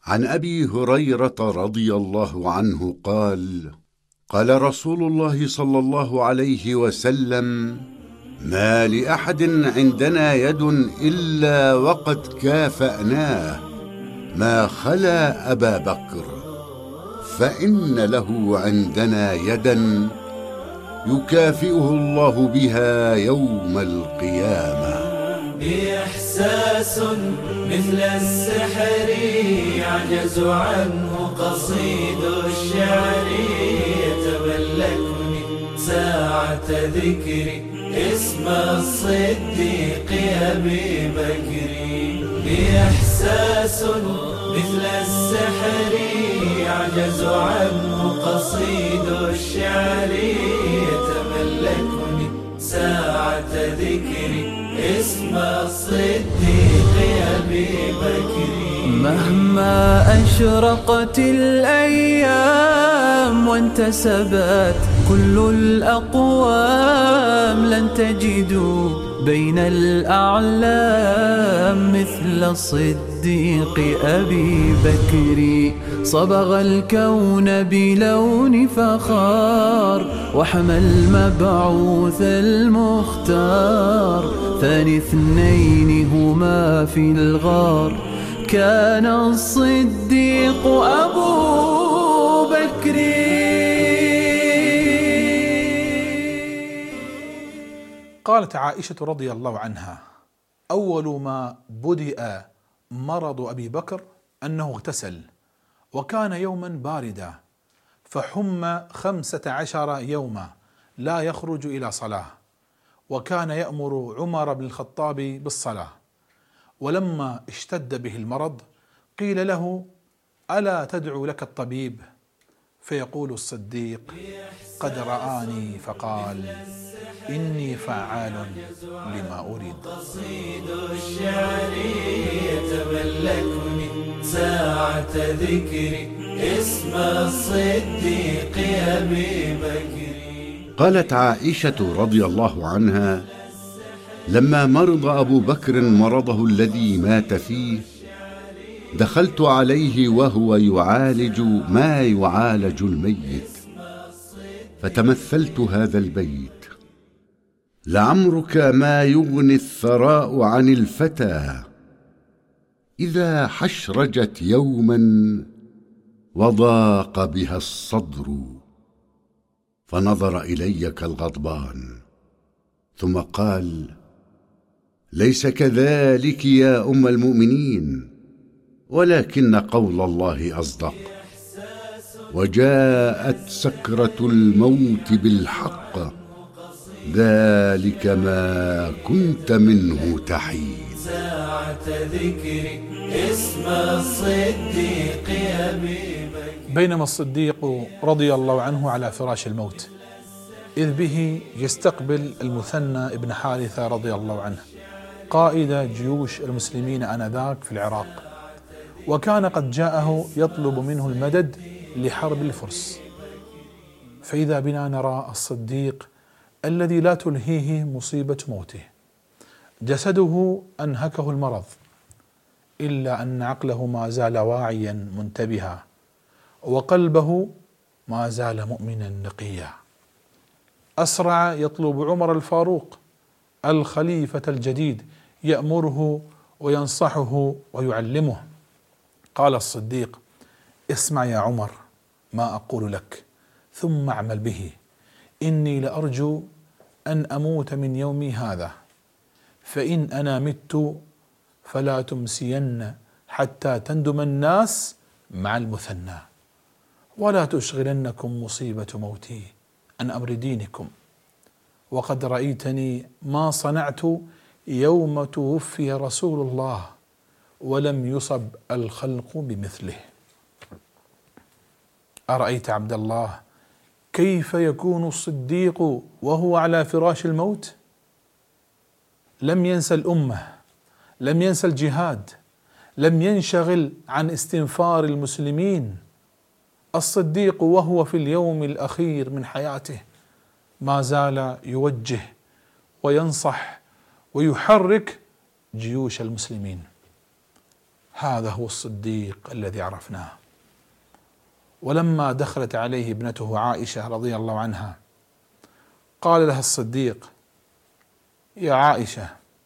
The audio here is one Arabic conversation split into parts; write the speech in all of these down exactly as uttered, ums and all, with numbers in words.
عن أبي هريرة رضي الله عنه قال: قال رسول الله صلى الله عليه وسلم: ما لأحد عندنا يد إلا وقد كافأناه ما خلا أبا بكر، فإن له عندنا يدا يكافئه الله بها يوم القيامة. بإحساس مثل السحر يعجز عنه قصيد الشعر، يتملكني ساعة ذكري اسم الصديق أبي بكر. بإحساس مثل السحر يعجز عنه قصيد الشعر، يتملكني ساعة ذكري اسم الصديق أبي بكر. مهما أشرقت الأيام وانتسبت كل الأقوام، لن تجدوا بين الأعلام مثل الصديق أبي بكر. صبغ الكون بلون فخار وحمى المبعوث المختار، ثاني اثنين هما في الغار كان الصديق أبو بكر. قالت عائشة رضي الله عنها: أول ما بدأ مرض أبي بكر أنه اغتسل، وكان يوما باردا، فحم خمسة عشر يوما لا يخرج إلى صلاة، وكان يأمر عمر بن الخطاب بالصلاة. ولما اشتد به المرض قيل له: ألا تدعو لك الطبيب؟ فيقول الصديق: قد رآني فقال: إني فعال لما أريد. قصيد الشعر يتملكني ساعة ذكري اسم الصديق أبي بكر. قالت عائشة رضي الله عنها: لما مرض أبو بكر مرضه الذي مات فيه، دخلت عليه وهو يعالج ما يعالج الميت، فتمثلت هذا البيت: لعمرك ما يغني الثراء عن الفتى إذا حشرجت يوما وضاق بها الصدر. فنظر إلي كالغضبان ثم قال: ليس كذلك يا أم المؤمنين، ولكن قول الله أصدق، وجاءت سكرة الموت بالحق، ذلك ما كنت منه تحيد. ساعة ذكري اسم الصديق أبي بكر. بينما الصديق رضي الله عنه على فراش الموت، إذ به يستقبل المثنى ابن حارثة رضي الله عنه قائد جيوش المسلمين آنذاك في العراق، وكان قد جاءه يطلب منه المدد لحرب الفرس. فإذا بنا نرى الصديق الذي لا تلهيه مصيبة موته، جسده أنهكه المرض، إلا أن عقله ما زال واعيا منتبها، وقلبه ما زال مؤمنا نقيا. أسرع يطلب عمر الفاروق الخليفة الجديد يأمره وينصحه ويعلمه. قال الصديق: اسمع يا عمر ما أقول لك ثم اعمل به، إني لأرجو أن أموت من يومي هذا، فإن أنا مت فلا تمسين حتى تندم الناس مع المثنى، ولا تشغلنكم مصيبة موتي عن أمر دينكم، وقد رأيتني ما صنعت يوم توفي رسول الله ولم يصب الخلق بمثله. أرأيت عبد الله كيف يكون الصديق وهو على فراش الموت؟ لم ينسى الأمة، لم ينسى الجهاد، لم ينشغل عن استنفار المسلمين. الصديق وهو في اليوم الأخير من حياته ما زال يوجه وينصح ويحرك جيوش المسلمين. هذا هو الصديق الذي عرفناه. ولما دخلت عليه ابنته عائشة رضي الله عنها قال لها الصديق: يا عائشة،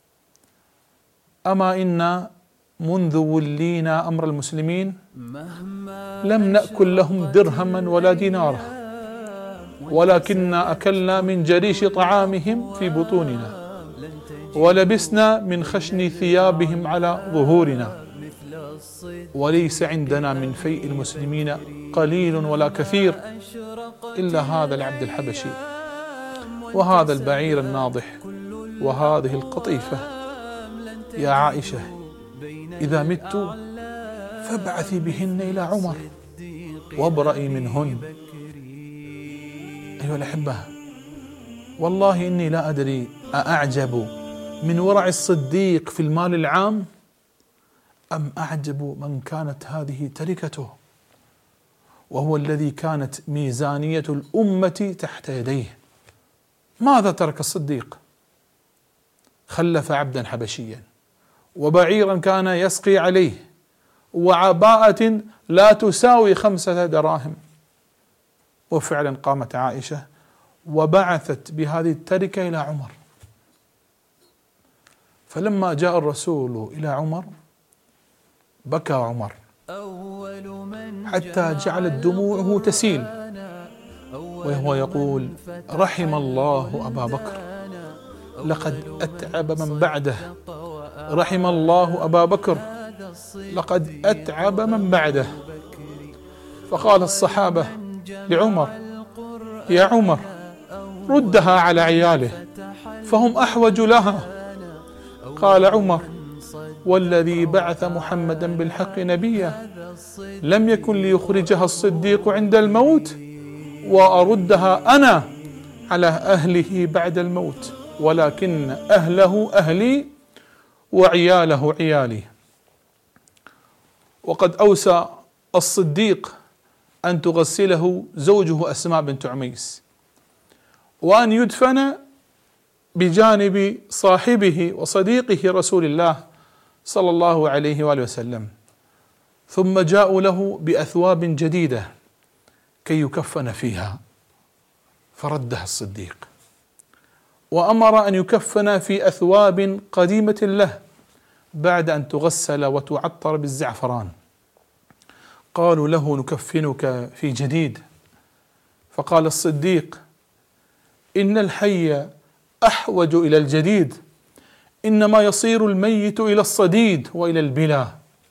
أما إن منذ ولينا أمر المسلمين لم نأكل لهم درهما ولا دينارا، ولكننا أكلنا من جريش طعامهم في بطوننا، ولبسنا من خشن ثيابهم على ظهورنا، وليس عندنا من فيء المسلمين قليل ولا كثير إلا هذا العبد الحبشي وهذا البعير الناضح وهذه القطيفة. يا عائشة، إذا مت فابعثي بهن إلى عمر وابرئي منهن. أيها الأحبة، والله إني لا أدري أأعجب من ورع الصديق في المال العام أم أعجب من كانت هذه تركته، وهو الذي كانت ميزانية الأمة تحت يديه. ماذا ترك الصديق؟ خلف عبدا حبشيا وبعيرا كان يسقي عليه وعباءة لا تساوي خمسة دراهم. وفعلا قامت عائشة وبعثت بهذه التركة إلى عمر. فلما جاء الرسول إلى عمر بكى عمر حتى جعلت دموعه تسيل وهو يقول: رحم الله أبا بكر لقد أتعب من بعده، رحم الله أبا بكر لقد أتعب من بعده. فقال الصحابة لعمر: يا عمر، ردها على عياله فهم أحوج لها. قال عمر: والذي بعث محمدا بالحق نبيا لم يكن ليخرجها الصديق عند الموت وأردها أنا على أهله بعد الموت، ولكن أهله أهلي وعياله عيالي. وقد أوصى الصديق أن تغسله زوجه أسماء بنت عميس، وأن يدفن بجانب صاحبه وصديقه رسول الله صلى الله عليه وآله وسلم. ثم جاءوا له بأثواب جديدة كي يكفن فيها، فردها الصديق وأمر أن يكفن في أثواب قديمة له بعد أن تغسل وتعطر بالزعفران. قالوا له: نكفنك في جديد. فقال الصديق: إن الحي أحوج إلى الجديد، إنما يصير الميت إلى الصديد وإلى البلا.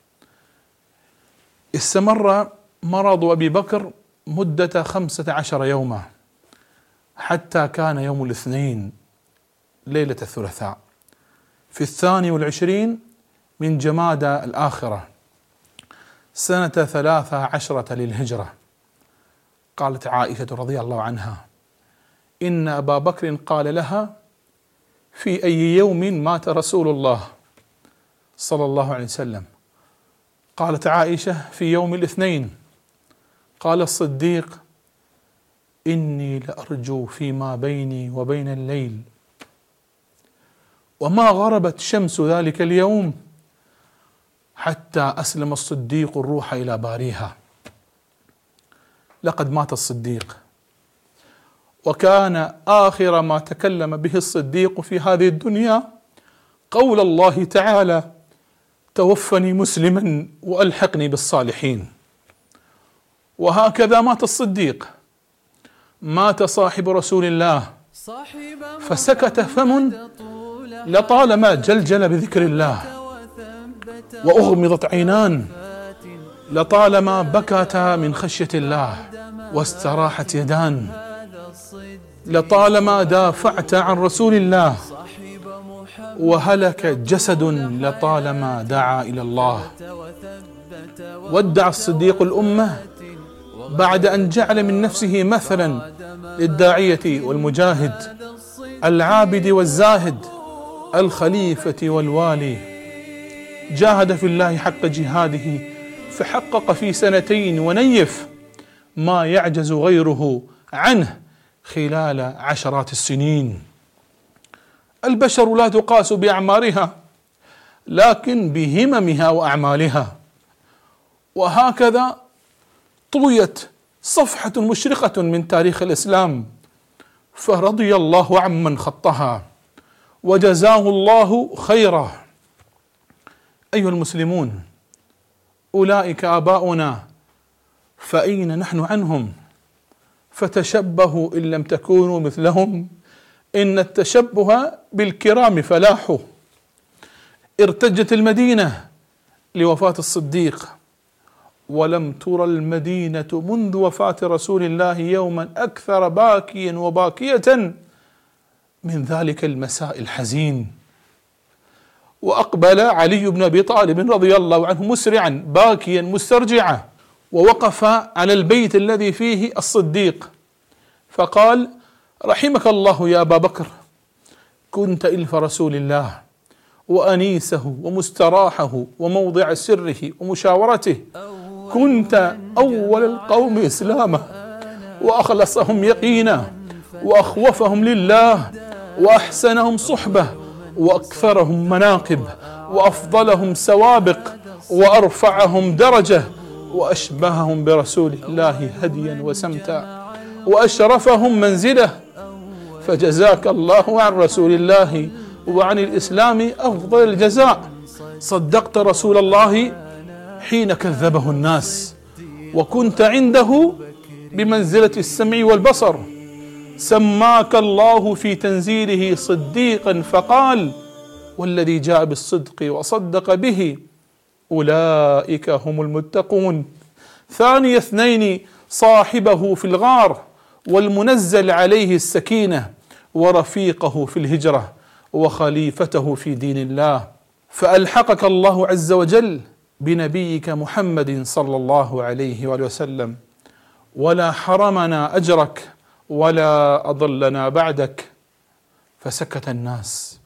استمر مرض أبي بكر مدة خمسة عشر يوما حتى كان يوم الاثنين ليلة الثلاثاء في الثاني والعشرين من جمادى الآخرة سنة ثلاثة عشرة للهجرة. قالت عائشة رضي الله عنها: إن أبا بكر قال لها: في أي يوم مات رسول الله صلى الله عليه وسلم؟ قالت عائشة: في يوم الاثنين. قال الصديق: إني لأرجو فيما بيني وبين الليل. وما غربت شمس ذلك اليوم حتى أسلم الصديق الروح إلى باريها. لقد مات الصديق، وكان آخر ما تكلم به الصديق في هذه الدنيا قول الله تعالى: توفني مسلما وألحقني بالصالحين. وهكذا مات الصديق، مات صاحب رسول الله فسكت فم لطالما جلجل بذكر الله، وأغمضت عينان لطالما بكتا من خشية الله، واستراحت يدان لطالما دافعت عن رسول الله، وهلك جسد لطالما دعا إلى الله. ودع الصديق الأمة بعد أن جعل من نفسه مثلا للداعية والمجاهد، العابد والزاهد، الخليفة والوالي. جاهد في الله حق جهاده فحقق في سنتين ونيف ما يعجز غيره عنه خلال عشرات السنين. البشر لا تقاس بأعمارها لكن بهممها وأعمالها. وهكذا طويت صفحة مشرقة من تاريخ الإسلام، فرضي الله عمن خطها وجزاه الله خيرا. أيها المسلمون، أولئك آباؤنا فأين نحن عنهم؟ فتشبهوا إن لم تكونوا مثلهم، إن التشبه بالكرام فلاح. ارتجت المدينة لوفاة الصديق، ولم ترى المدينة منذ وفاة رسول الله يوما أكثر باكيا وباكية من ذلك المساء الحزين. وأقبل علي بن أبي طالب رضي الله عنه مسرعا باكيا مسترجعا، ووقف على البيت الذي فيه الصديق فقال: رحمك الله يا أبا بكر، كنت إلف رسول الله وأنيسه ومستراحه وموضع سره ومشاورته، كنت أول القوم إسلاما وأخلصهم يقينا وأخوفهم لله وأحسنهم صحبة وأكثرهم مناقب وأفضلهم سوابق وأرفعهم درجة وأشبههم برسول الله هديا وسمتا وأشرفهم منزله، فجزاك الله عن رسول الله وعن الإسلام أفضل الجزاء. صدقت رسول الله حين كذبه الناس، وكنت عنده بمنزلة السمع والبصر. سماك الله في تنزيله صديقا فقال: والذي جاء بالصدق وصدق به أولئك هم المتقون. ثاني اثنين صاحبه في الغار، والمنزل عليه السكينة، ورفيقه في الهجرة، وخليفته في دين الله. فألحقك الله عز وجل بنبيك محمد صلى الله عليه وآله وسلم، ولا حرمنا أجرك ولا أضلنا بعدك. فسكت الناس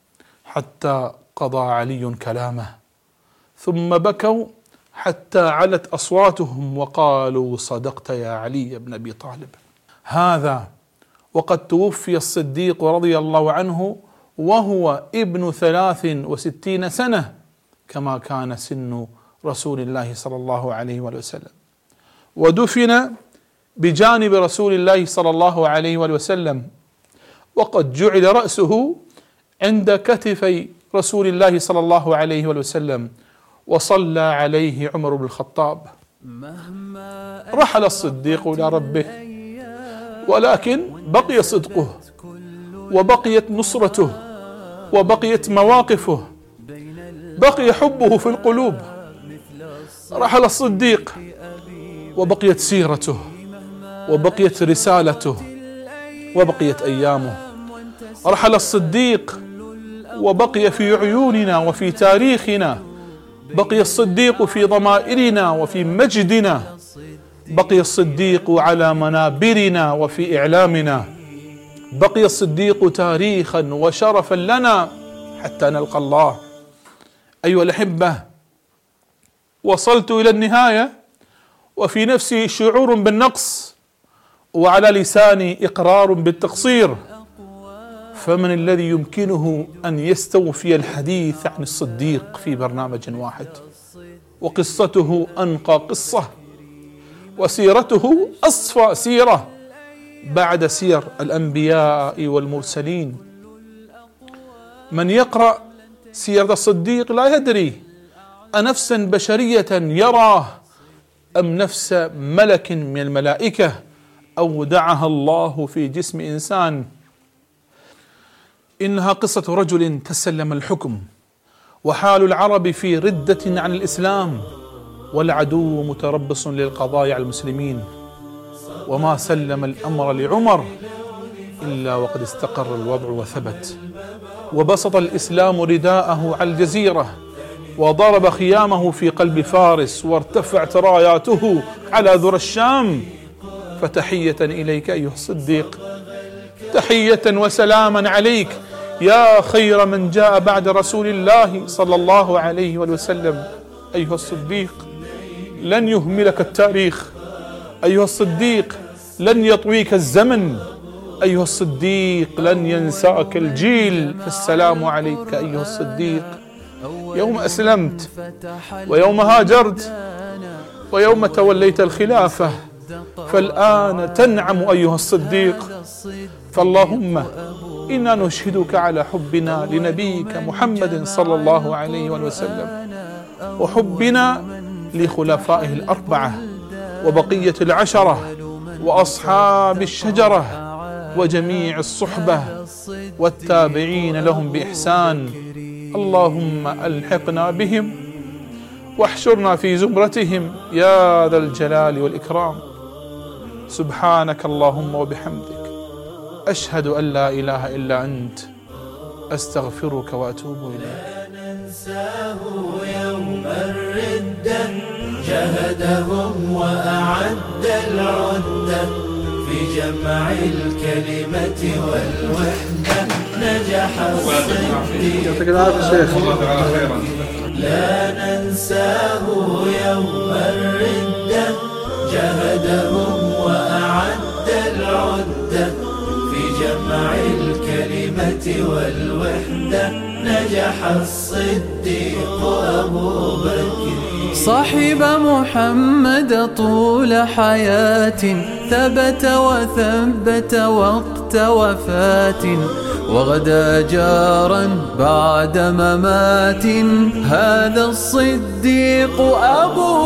حتى قضى علي كلامه، ثم بكوا حتى علت أصواتهم وقالوا: صدقت يا علي بن أبي طالب. هذا وقد توفي الصديق رضي الله عنه وهو ابن ثلاث وستين سنة، كما كان سن رسول الله صلى الله عليه وسلم، ودفن بجانب رسول الله صلى الله عليه وسلم، وقد جعل رأسه عند كتفي رسول الله صلى الله عليه وسلم، وصلى عليه عمر بن الخطاب. رحل الصديق إلى ربه، ولكن بقي صدقه وبقيت نصرته وبقيت مواقفه، بقي حبه في القلوب. رحل الصديق وبقيت سيرته وبقيت رسالته وبقيت أيامه. رحل الصديق وبقي في عيوننا وفي تاريخنا، بقي الصديق في ضمائرنا وفي مجدنا، بقي الصديق على منابرنا وفي إعلامنا، بقي الصديق تاريخا وشرفا لنا حتى نلقى الله. أيها الأحبة، وصلت إلى النهاية وفي نفسي شعور بالنقص، وعلى لساني إقرار بالتقصير، فمن الذي يمكنه أن يستوفي الحديث عن الصديق في برنامج واحد؟ وقصته أنقى قصة، وسيرته أصفى سيرة بعد سير الأنبياء والمرسلين. من يقرأ سيرة الصديق لا يدري أنفسا بشرية يراه أم نفس ملك من الملائكة أودعها الله في جسم إنسان. إنها قصة رجل تسلم الحكم، وحال العرب في ردة عن الإسلام، والعدو متربص للقضاء على المسلمين، وما سلم الأمر لعمر إلا وقد استقر الوضع وثبت، وبسط الإسلام رداءه على الجزيرة، وضرب خيامه في قلب فارس، وارتفعت راياته على ذرى الشام. فتحية إليك أيها الصديق، تحية وسلاما عليك يا خير من جاء بعد رسول الله صلى الله عليه وسلم. أيها الصديق، لن يهملك التاريخ. أيها الصديق، لن يطويك الزمن. أيها الصديق، لن ينساك الجيل. فالسلام عليك أيها الصديق، يوم أسلمت ويوم هاجرت ويوم توليت الخلافة، فالآن تنعم أيها الصديق. فاللهم إنا نشهدك على حبنا لنبيك محمد صلى الله عليه وسلم، وحبنا لخلفائه الأربعة وبقية العشرة وأصحاب الشجرة وجميع الصحبة والتابعين لهم بإحسان. اللهم ألحقنا بهم واحشرنا في زمرتهم يا ذا الجلال والإكرام. سبحانك اللهم وبحمدك، أشهد أن لا إله إلا أنت، أستغفرك وأتوب إليك. لا ننساه يوم الردة، جهدهم وأعد العدة، في جمع الكلمة والوحدة نجح الصديق. لا ننساه يوم الردة، جهدهم وأعد العدة، في جمع الكلمة والوحدة نجح الصديق أبو بكر. صاحب محمد طول حياة، ثبت وثبت وقت وفاة، وغدا جارا بعد ممات، هذا الصديق أبو